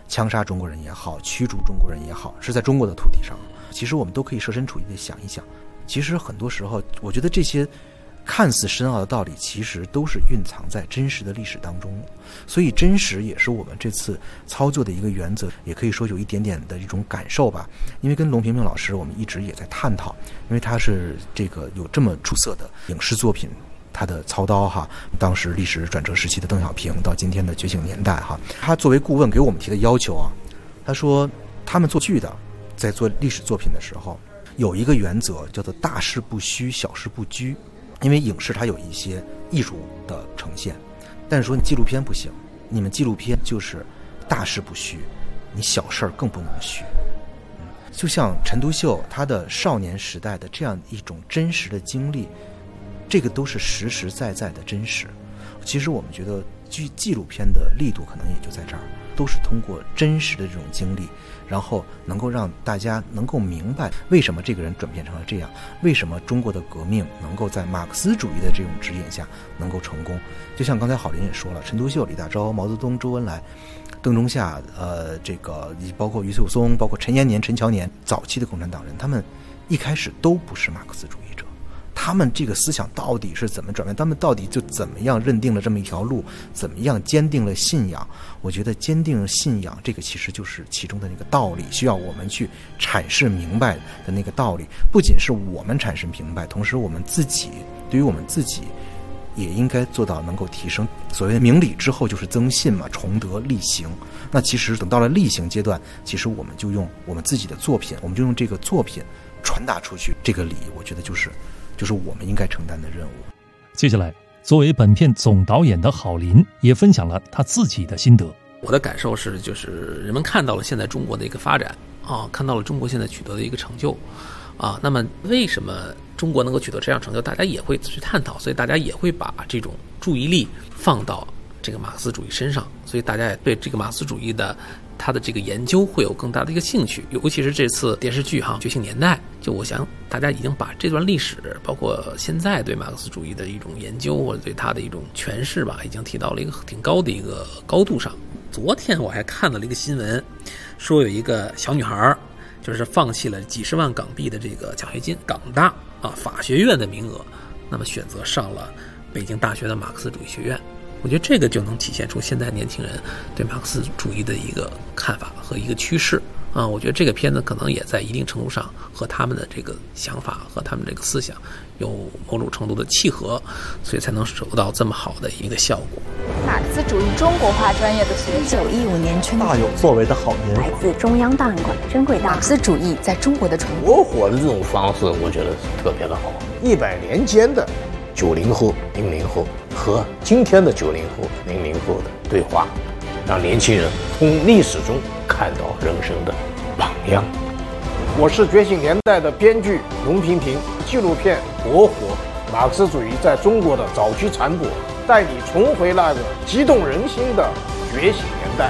枪杀中国人也好，驱逐中国人也好，是在中国的土地上。其实我们都可以设身处地的想一想，其实很多时候我觉得这些看似深奥的道理其实都是蕴藏在真实的历史当中，所以真实也是我们这次操作的一个原则，也可以说有一点点的一种感受吧。因为跟龙平平老师我们一直也在探讨，因为他是这个有这么出色的影视作品，他的操刀哈，当时历史转折时期的邓小平到今天的觉醒年代哈，他作为顾问给我们提的要求啊，他说他们做剧的在做历史作品的时候有一个原则叫做大事不虚，小事不拘。因为影视它有一些艺术的呈现，但是说你纪录片不行，你们纪录片就是大事不虚，你小事儿更不能虚。就像陈独秀他的少年时代的这样一种真实的经历，这个都是实实在在的真实。其实我们觉得纪录片的力度可能也就在这儿，都是通过真实的这种经历，然后能够让大家能够明白为什么这个人转变成了这样，为什么中国的革命能够在马克思主义的这种指引下能够成功。就像刚才郝林也说了，陈独秀、李大钊、毛泽东、周恩来、邓中夏，这个包括余秀松，包括陈延年、陈乔年，早期的共产党人，他们一开始都不是马克思主义者。他们这个思想到底是怎么转变？他们到底就怎么样认定了这么一条路？怎么样坚定了信仰？我觉得坚定信仰这个其实就是其中的那个道理，需要我们去阐释明白的那个道理。不仅是我们阐释明白，同时我们自己对于我们自己也应该做到能够提升。所谓明理之后就是增信嘛，崇德力行。那其实等到了力行阶段，其实我们就用我们自己的作品，我们就用这个作品传达出去这个理，我觉得就是我们应该承担的任务。 接下来，作为本片总导演的郝林也分享了他自己的心得。 我的感受是，就是人们看到了现在中国的一个发展啊，看到了中国现在取得的一个成就啊。那么为什么中国能够取得这样成就，大家也会去探讨，所以大家也会把这种注意力放到这个马克思主义身上，所以大家也对这个马克思主义的他的这个研究会有更大的一个兴趣。尤其是这次电视剧《觉醒年代》，就我想大家已经把这段历史，包括现在对马克思主义的一种研究或者对他的一种诠释吧，已经提到了一个挺高的一个高度上。昨天我还看到了一个新闻，说有一个小女孩就是放弃了几十万港币的这个奖学金，港大法学院的名额，那么选择上了北京大学的马克思主义学院。我觉得这个就能体现出现在年轻人对马克思主义的一个看法和一个趋势啊。我觉得这个片子可能也在一定程度上和他们的这个想法和他们这个思想有某种程度的契合，所以才能收到这么好的一个效果。 马克思主义中国化专业的学者，1915年春大有作为的好年， 来自中央档案馆珍贵马克思主义在中国的传播。 活火的这种方式，我觉得特别的好。 100年间的 90后、00后和今天的90后、00后的对话，让年轻人从历史中看到人生的榜样。 我是觉醒年代的编剧龙平平，纪录片《活火：马克思主义在中国的早期传播》，带你重回那个激动人心的觉醒年代。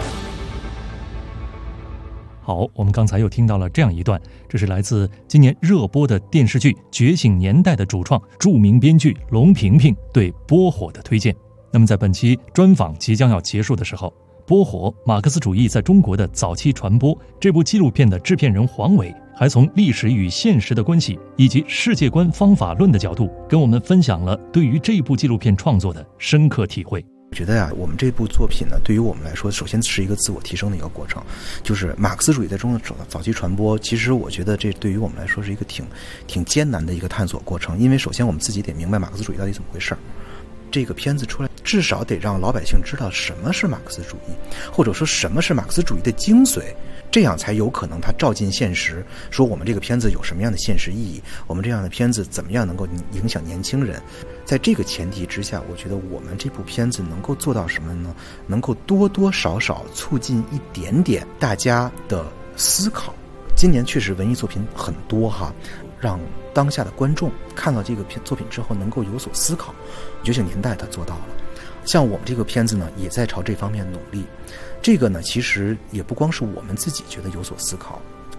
好，我们刚才又听到了这样一段，这是来自今年热播的电视剧《觉醒年代》的主创、著名编剧龙平平对《播火》的推荐。那么在本期专访即将要结束的时候，《播火：马克思主义在中国的早期传播》这部纪录片的制片人黄伟还从历史与现实的关系以及世界观方法论的角度跟我们分享了对于这部纪录片创作的深刻体会。 我觉得呀，我们这部作品呢，对于我们来说，首先是一个自我提升的一个过程。就是马克思主义在中国的早期传播，其实我觉得这对于我们来说是一个挺艰难的一个探索过程。因为首先我们自己得明白马克思主义到底怎么回事儿。这个片子出来，至少得让老百姓知道什么是马克思主义，或者说什么是马克思主义的精髓，这样才有可能它照进现实，说我们这个片子有什么样的现实意义，我们这样的片子怎么样能够影响年轻人。在这个前提之下，我觉得我们这部片子能够做到什么呢？能够多多少少促进一点点大家的思考。今年确实文艺作品很多哈，让当下的观众看到这个作品之后能够有所思考。觉醒年代他做到了，像我们这个片子呢也在朝这方面努力。这个呢其实也不光是我们自己觉得有所思考，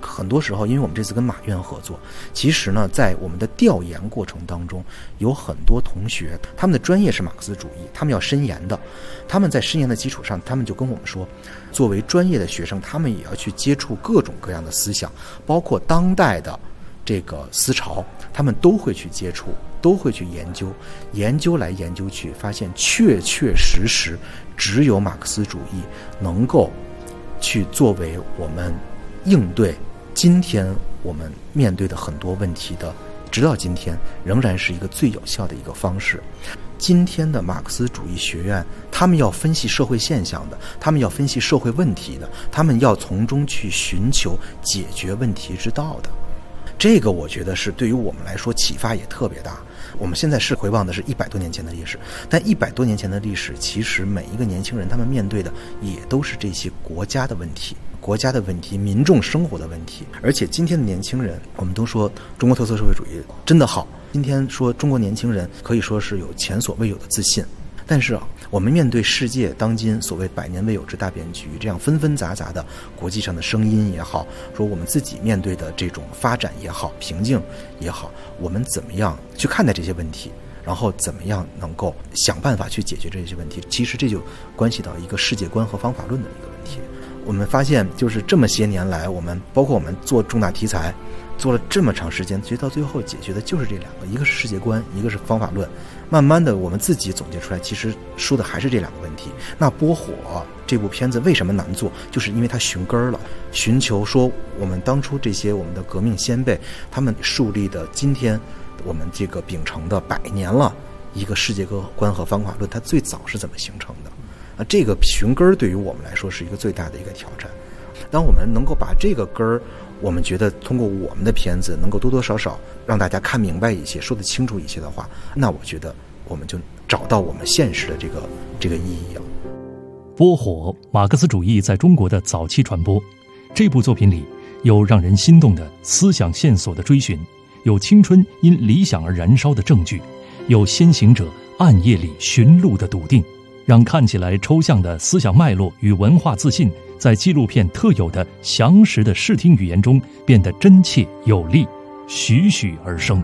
很多时候，因为我们这次跟马院合作，其实呢，在我们的调研过程当中，有很多同学，他们的专业是马克思主义，他们要深研的，他们在深研的基础上，他们就跟我们说，作为专业的学生，他们也要去接触各种各样的思想，包括当代的这个思潮，他们都会去接触，都会去研究来研究去，发现确实只有马克思主义能够去作为我们应对今天我们面对的很多问题的，直到今天仍然是一个最有效的一个方式。今天的马克思主义学院，他们要分析社会现象的，他们要分析社会问题的，他们要从中去寻求解决问题之道的。这个我觉得是对于我们来说启发也特别大。我们现在是回望的是100多年前的历史，但100多年前的历史，其实每一个年轻人他们面对的也都是这些国家的问题，民众生活的问题。而且今天的年轻人，我们都说中国特色社会主义真的好，今天说中国年轻人可以说是有前所未有的自信。但是我们面对世界当今所谓100年未有之大变局，这样纷纷杂杂的国际上的声音也好，说我们自己面对的这种发展也好，瓶颈也好，我们怎么样去看待这些问题，然后怎么样能够想办法去解决这些问题，其实这就关系到一个世界观和方法论的一个问题。我们发现就是这么些年来，我们包括我们做重大题材做了这么长时间，其实到最后解决的就是这两个，一个是世界观，一个是方法论。慢慢的我们自己总结出来，其实说的还是这两个问题。那波火这部片子为什么难做，就是因为它寻根了，寻求说我们当初这些我们的革命先辈他们树立的，今天我们这个秉承的100年了一个世界观和方法论，它最早是怎么形成的。这个寻根对于我们来说是一个最大的一个挑战。当我们能够把这个根儿，我们觉得通过我们的片子能够多多少少让大家看明白一些，说得清楚一些的话，那我觉得我们就找到我们现实的这个意义。 波火：马克思主义在中国的早期传播。这部作品里有让人心动的思想线索的追寻，有青春因理想而燃烧的证据，有先行者暗夜里寻路的笃定，让看起来抽象的思想脉络与文化自信，在纪录片特有的详实的视听语言中变得真切有力，栩栩而生。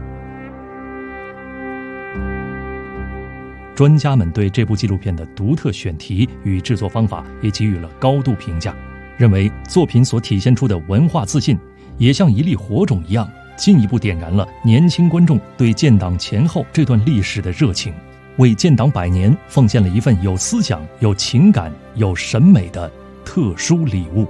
专家们对这部纪录片的独特选题与制作方法也给予了高度评价，认为作品所体现出的文化自信也像一粒火种一样，进一步点燃了年轻观众对建党前后这段历史的热情，为建党100年奉献了一份有思想、有情感、有审美的特殊礼物。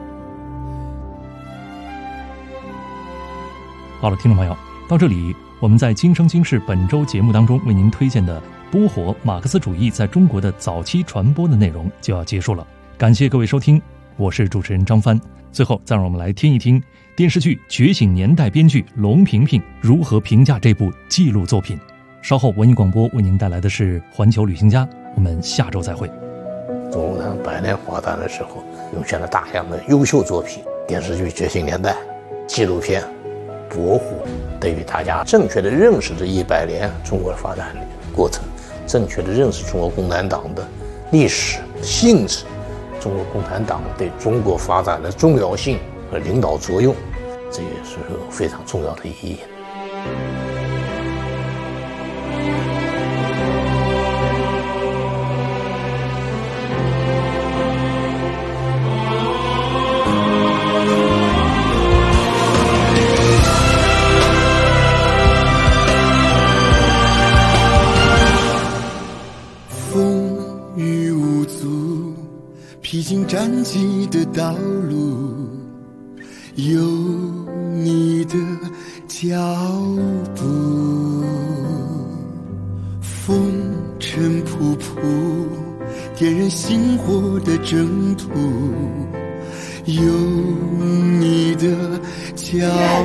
好了，听众朋友，到这里我们在今生今世本周节目当中为您推荐的波火马克思主义在中国的早期传播的内容就要结束了，感谢各位收听，我是主持人张帆。最后再让我们来听一听电视剧《觉醒年代》编剧龙萍萍如何评价这部纪录作品。稍后文艺广播为您带来的是环球旅行家，我们下周再会。 中国共产党100年发展的时候，涌现了大量的优秀作品，电视剧《觉醒年代》、纪录片《波火》，对于大家正确的认识这100年中国的发展过程，正确的认识中国共产党的历史性质，中国共产党对中国发展的重要性和领导作用，这也是有非常重要的意义。 披荆斩棘的道路，有你的脚步，风尘仆仆，点燃星火的征途，有你的脚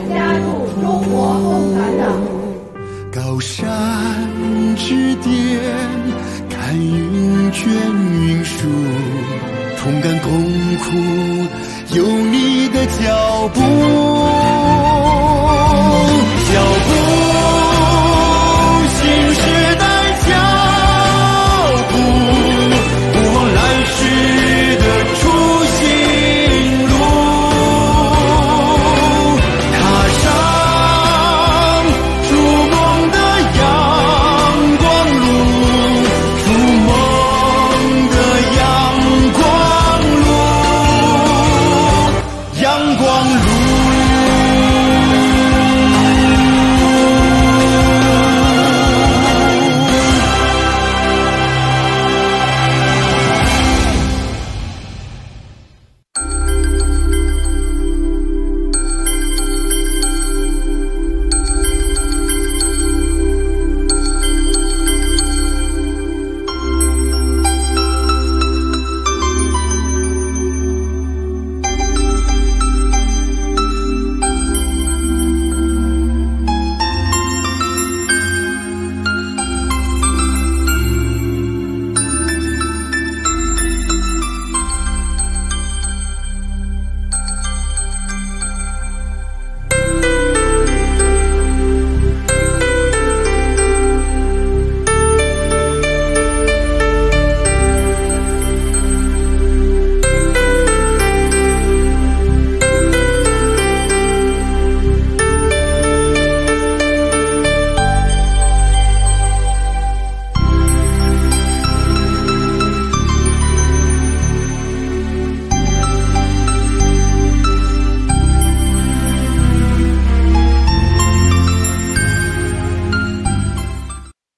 步，高山之巅，看云卷云舒，同甘共苦，有你的脚步，新时代脚步，不忘来时的初心路，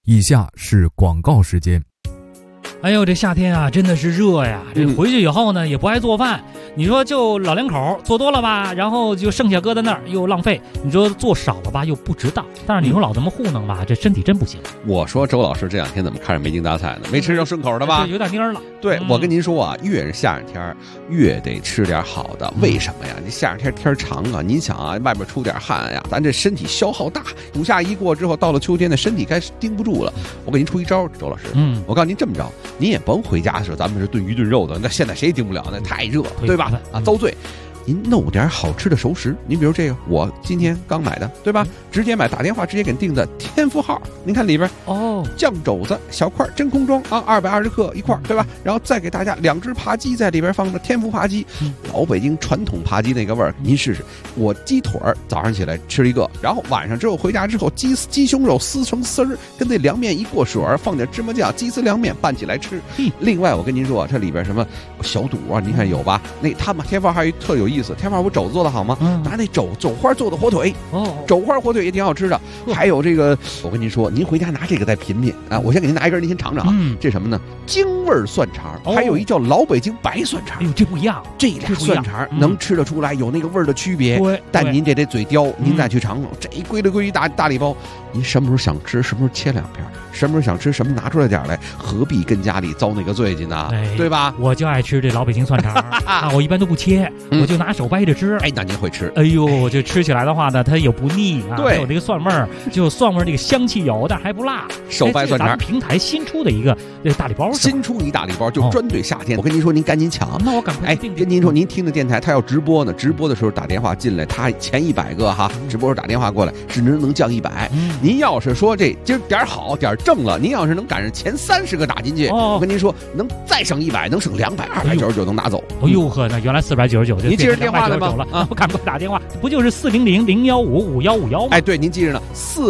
以下是广告时间。 哎呦，这夏天啊，真的是热呀！这回去以后呢，也不爱做饭。你说就老两口做多了吧，然后就剩下搁在那儿又浪费。你说做少了吧，又不值当。但是你说老这么糊弄吧，这身体真不行。 我说周老师这两天怎么看着没精打采呢？没吃上顺口的吧？ 有点蔫了。对， 我跟您说啊，越是夏天越得吃点好的。为什么呀？这夏天天长啊，您想啊，外边出点汗呀，咱这身体消耗大。暑夏一过之后，到了秋天的身体该盯不住了。我给您出一招，周老师。我告诉您这么着，您也甭回家的时候，咱们是炖鱼炖肉的，那现在谁也盯不了，那太热，对吧？啊，遭罪。您弄点好吃的熟食，您比如这个，我今天刚买的，对吧？直接买，打电话直接给您订的天福号。您看里边酱肘子小块真空装啊，220克一块，对吧？然后再给大家2只扒鸡在里边放着天福扒鸡，老北京传统扒鸡那个味儿，您试试。我鸡腿早上起来吃一个，然后晚上之后回家之后，鸡胸肉撕成丝儿，跟那凉面一过水，放点芝麻酱，鸡丝凉面拌起来吃。另外我跟您说，这里边什么小肚啊，您看有吧？那他们天福号还有特有意思，天福号不肘子做的好吗？拿那肘花做的火腿，肘花火腿也挺好吃的。还有这个，我跟您说，您回家拿这个再品品啊！我先给您拿一根，您先尝尝啊。这什么呢？京味蒜肠，还有一叫老北京白蒜肠。 哎呦，这不一样， 这俩蒜肠能吃得出来有那个味儿的区别。但您这得嘴刁，您再去尝尝。这一归了归一大礼包，您什么时候想吃，什么时候切2片，什么时候想吃什么拿出来点来，何必跟家里遭那个罪去呢？对吧？ 我就爱吃这老北京蒜肠啊，我一般都不切，我就拿手掰着吃。 哎，那您会吃？ 哎呦，这吃起来的话呢，它也不腻啊，对，有这个蒜味儿，就蒜味儿这个香气有，但还不辣。 手掰蒜肠， 咱们平台新出的一个大礼包， 新出一大礼包，就专对夏天。我跟您说，您赶紧抢。 那我赶快订。跟您说，您听的电台它要直播呢，直播的时候打电话进来，他前100个哈，直播时候打电话过来，是能降100。您要是说这今儿点好点正了，您要是能赶上前30个打进去，我跟您说，能再省100，能省200，299能拿走。 哎呦呵，那原来499， 您记着电话了吗？ 我赶快打电话，不就是400-015-5151吗？ 哎，对，您记着呢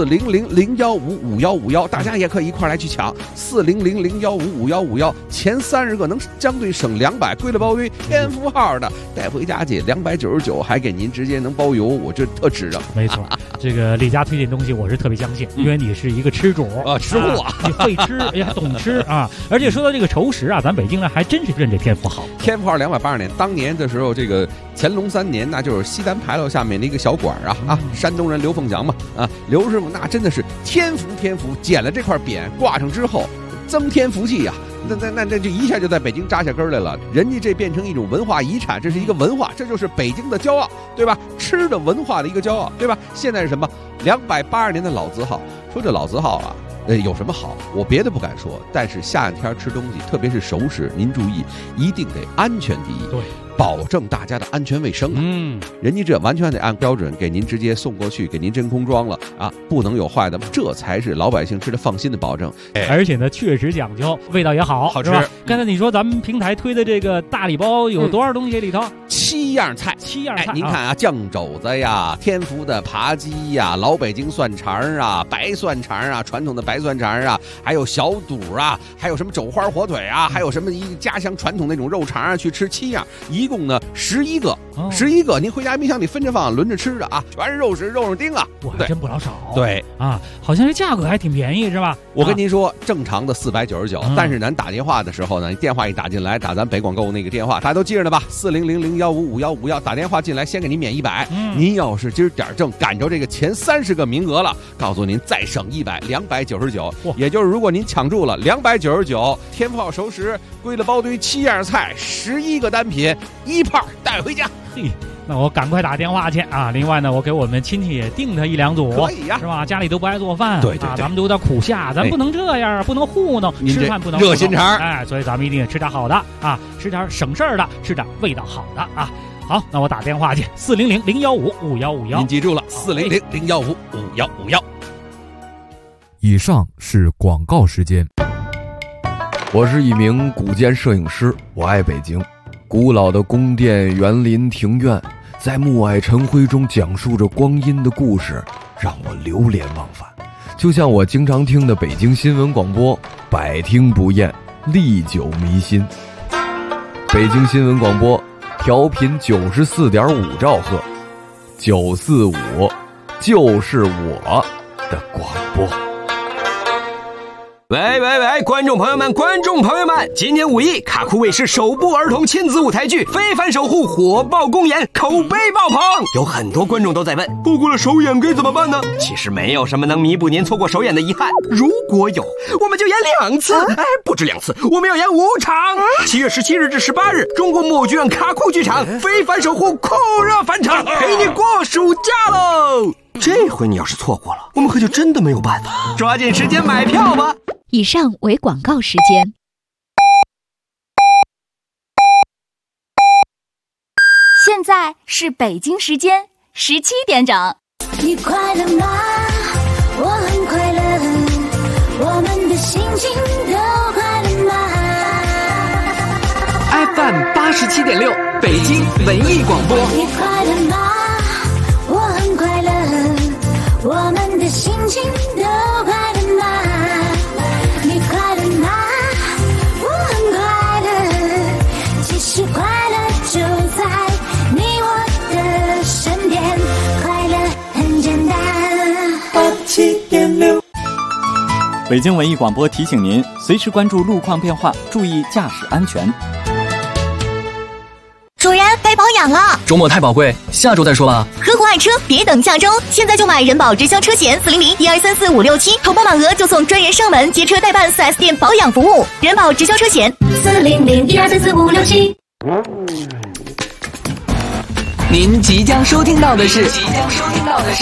，400-015-5151，大家也可以一块来去抢400-015-5151，前30个能相对省200，归了包堆天福号的带回家去299，还给您直接能包邮，我这特值啊！ 没错，这个李家推荐东西我是特别相信，因为你是一个吃主啊，吃货， 你会吃也懂吃啊。而且说到这个熟食啊，咱北京人还真是认这天福号。 天福号280年，当年的时候，这个乾隆3年，那就是西单牌楼下面的一个小馆啊，山东人刘凤祥嘛啊，刘师傅那真的是天福，捡了这块匾挂上之后，增添福气呀。那就一下就在北京扎下根来了，人家这变成一种文化遗产，这是一个文化，这就是北京的骄傲，对吧？吃的文化的一个骄傲，对吧？现在是什么？280年的老字号，说这老字号啊，有什么好？我别的不敢说，但是夏天吃东西，特别是熟食，您注意，一定得安全第一。对。保证大家的安全卫生啊！人家这完全得按标准给您直接送过去，给您真空装了啊，不能有坏的，这才是老百姓吃的放心的保证。 而且呢，确实讲究，味道也好， 好吃。 刚才你说咱们平台推的这个大礼包有多少东西里头 ？7样菜 ，7样菜。 您看啊，酱肘子呀，天福的扒鸡呀，老北京蒜肠啊，白蒜肠啊，传统的白蒜肠啊，还有小肚啊，还有什么肘花火腿啊，还有什么一家乡传统那种肉肠啊，去吃7样，一共呢11个，11个，您回家冰箱里分着放，轮着吃着啊，全是肉食肉丁啊， 哇，真不老少。 对啊，好像这价格还挺便宜是吧？ 我跟您说，正常的499，但是咱打电话的时候呢，电话一打进来，打咱北广购那个电话，大家都记着呢吧？400-015-5151，打电话进来先给您免100。您要是今儿点正赶着这个前30个名额了，告诉您再省100，299。也就是如果您抢住了299，天福号熟食归了包堆7样菜，11个单品，1炮带回家。 嘿，那我赶快打电话去啊！另外呢，我给我们亲戚也订他1、2组， 可以呀， 是吧？家里都不爱做饭， 对， 咱们都有点苦夏，咱不能这样，不能糊弄，吃饭不能热心肠， 哎，所以咱们一定吃点好的啊，吃点省事儿的，吃点味道好的啊。好，那我打电话去，400-015-5151， 您记住了，400-015-5151。 以上是广告时间。 我是一名古建摄影师，我爱北京。古老的宫殿、园林、庭院，在暮霭晨辉中讲述着光阴的故事，让我流连忘返。就像我经常听的北京新闻广播，百听不厌，历久弥新。北京新闻广播调频94.5兆赫，945就是我的广播。 喂，观众朋友们，今年5一，卡酷卫视首部儿童亲子舞台剧《非凡守护》火爆公演，口碑爆棚。有很多观众都在问，错过了首演该怎么办呢？其实没有什么能弥补您错过首演的遗憾，如果有，我们就演2次，不止2次，我们要演5场。7月17日至18日，中国某剧院卡酷剧场《非凡守护》酷热返场，陪你过暑假喽！这回你要是错过了，我们可就真的没有办法。抓紧时间买票吧！ 以上为广告时间。 现在是北京时间17点整。你快乐吗？我很快乐，我们的心情都快乐吗 ？FM 87.6，北京文艺广播。 你快乐吗？我很快乐，我们的心情都快乐吗？你快乐吗？我很快乐，其实快乐就在你我的身边，快乐很简单。87.6， 北京文艺广播提醒您，随时关注路况变化，注意驾驶安全。 主人，该保养了， 周末太宝贵，下周再说吧。 合伙爱车，别等下周，现在就买人保直销车险400-1234-567，投保满额就送专人上门接车代办 4S 店保养服务。人保直销车险400-1234-567。 您即将收听到的是